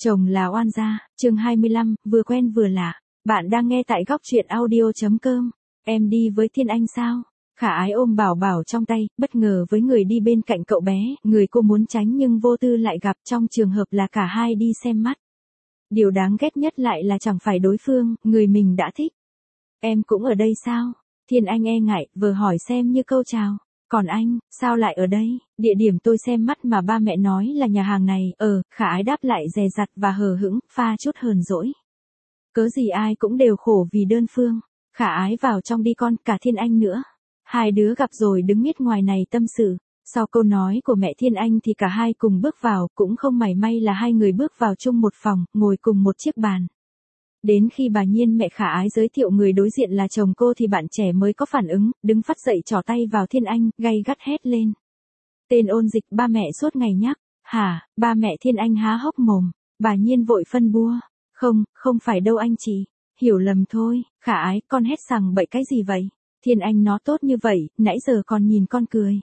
Chồng là oan gia, chương 25, vừa quen vừa lạ. Bạn đang nghe tại góc truyện audio.com. Em đi với Thiên Anh sao? Khả Ái ôm Bảo Bảo trong tay, bất ngờ với người đi bên cạnh cậu bé, người cô muốn tránh nhưng vô tư lại gặp trong trường hợp là cả hai đi xem mắt. Điều đáng ghét nhất lại là chẳng phải đối phương, người mình đã thích. Em cũng ở đây sao? Thiên Anh e ngại, vừa hỏi xem như câu chào. Còn anh, sao lại ở đây? Địa điểm tôi xem mắt mà ba mẹ nói là nhà hàng này, Khả Ái đáp lại dè dặt và hờ hững, pha chút hờn dỗi. Cớ gì ai cũng đều khổ vì đơn phương. Khả Ái vào trong đi con, cả Thiên Anh nữa. Hai đứa gặp rồi đứng miết ngoài này tâm sự. Sau câu nói của mẹ Thiên Anh thì cả hai cùng bước vào, cũng không mảy may là hai người bước vào chung một phòng, ngồi cùng một chiếc bàn. Đến khi bà Nhiên mẹ Khả Ái giới thiệu người đối diện là chồng cô thì bạn trẻ mới có phản ứng, đứng phắt dậy trỏ tay vào Thiên Anh, gay gắt hét lên. Tên ôn dịch ba mẹ suốt ngày nhắc. Hả? Ba mẹ Thiên Anh há hốc mồm. Bà Nhiên vội phân bua. Không phải đâu anh chị. Hiểu lầm thôi. Khả Ái, con hét sằng bậy cái gì vậy? Thiên Anh nó tốt như vậy, nãy giờ còn nhìn con cười.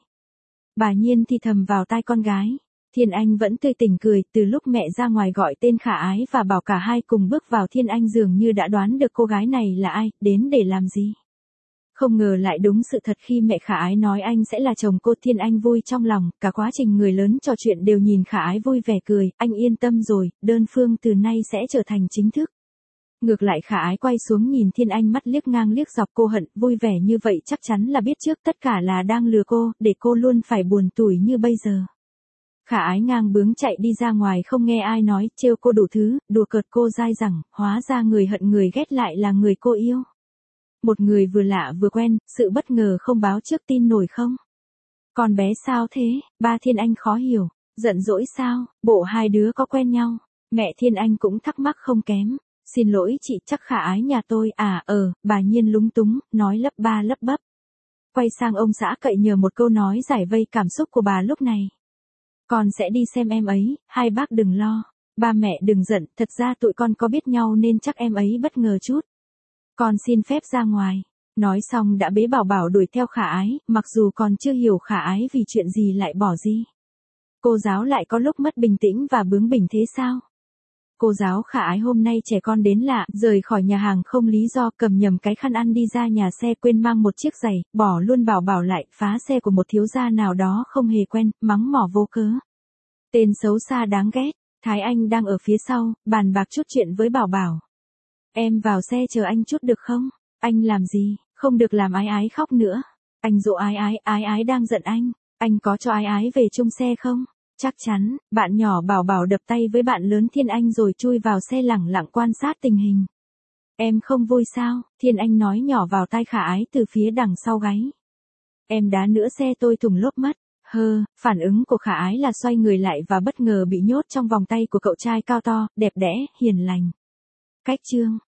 Bà Nhiên thì thầm vào tai con gái. Thiên Anh vẫn tươi tỉnh cười, từ lúc mẹ ra ngoài gọi tên Khả Ái và bảo cả hai cùng bước vào, Thiên Anh dường như đã đoán được cô gái này là ai, đến để làm gì. Không ngờ lại đúng sự thật khi mẹ Khả Ái nói anh sẽ là chồng cô. Thiên Anh vui trong lòng, cả quá trình người lớn trò chuyện đều nhìn Khả Ái vui vẻ cười, anh yên tâm rồi, đơn phương từ nay sẽ trở thành chính thức. Ngược lại Khả Ái quay xuống nhìn Thiên Anh, mắt liếc ngang liếc dọc, cô hận, vui vẻ như vậy chắc chắn là biết trước tất cả là đang lừa cô, để cô luôn phải buồn tủi như bây giờ. Khả Ái ngang bướng chạy đi ra ngoài, không nghe ai nói, trêu cô đủ thứ, đùa cợt cô dai dẳng, hóa ra người hận người ghét lại là người cô yêu. Một người vừa lạ vừa quen, sự bất ngờ không báo trước tin nổi không? Con bé sao thế? Ba Thiên Anh khó hiểu, giận dỗi sao? Bộ hai đứa có quen nhau? Mẹ Thiên Anh cũng thắc mắc không kém. Xin lỗi chị, chắc Khả Ái nhà tôi, bà Nhiên lúng túng, nói lắp ba lắp bắp. Quay sang ông xã cậy nhờ một câu nói giải vây cảm xúc của bà lúc này. Con sẽ đi xem em ấy, hai bác đừng lo. Ba mẹ đừng giận, thật ra tụi con có biết nhau nên chắc em ấy bất ngờ chút. Con xin phép ra ngoài. Nói xong đã bế Bảo Bảo đuổi theo Khả Ái, mặc dù còn chưa hiểu Khả Ái vì chuyện gì lại bỏ đi. Cô giáo lại có lúc mất bình tĩnh và bướng bỉnh thế sao? Cô giáo Khả Ái hôm nay trẻ con đến lạ, rời khỏi nhà hàng không lý do, cầm nhầm cái khăn ăn đi ra nhà xe, quên mang một chiếc giày, bỏ luôn Bảo Bảo lại, phá xe của một thiếu gia nào đó không hề quen, mắng mỏ vô cớ. Tên xấu xa đáng ghét. Thái Anh đang ở phía sau, bàn bạc chút chuyện với Bảo Bảo. Em vào xe chờ anh chút được không? Anh làm gì? Không được làm Ái Ái khóc nữa. Anh dỗ Ái Ái đang giận anh có cho Ái Ái về chung xe không? Chắc chắn. Bạn nhỏ Bảo Bảo đập tay với bạn lớn Thiên Anh rồi chui vào xe lẳng lặng quan sát tình hình. Em không vui sao? Thiên Anh nói nhỏ vào tai Khả Ái từ phía đằng sau gáy. Em đá nữa xe tôi thủng lốp mất. Phản ứng của Khả Ái là xoay người lại và bất ngờ bị nhốt trong vòng tay của cậu trai cao to, đẹp đẽ, hiền lành. Cách chương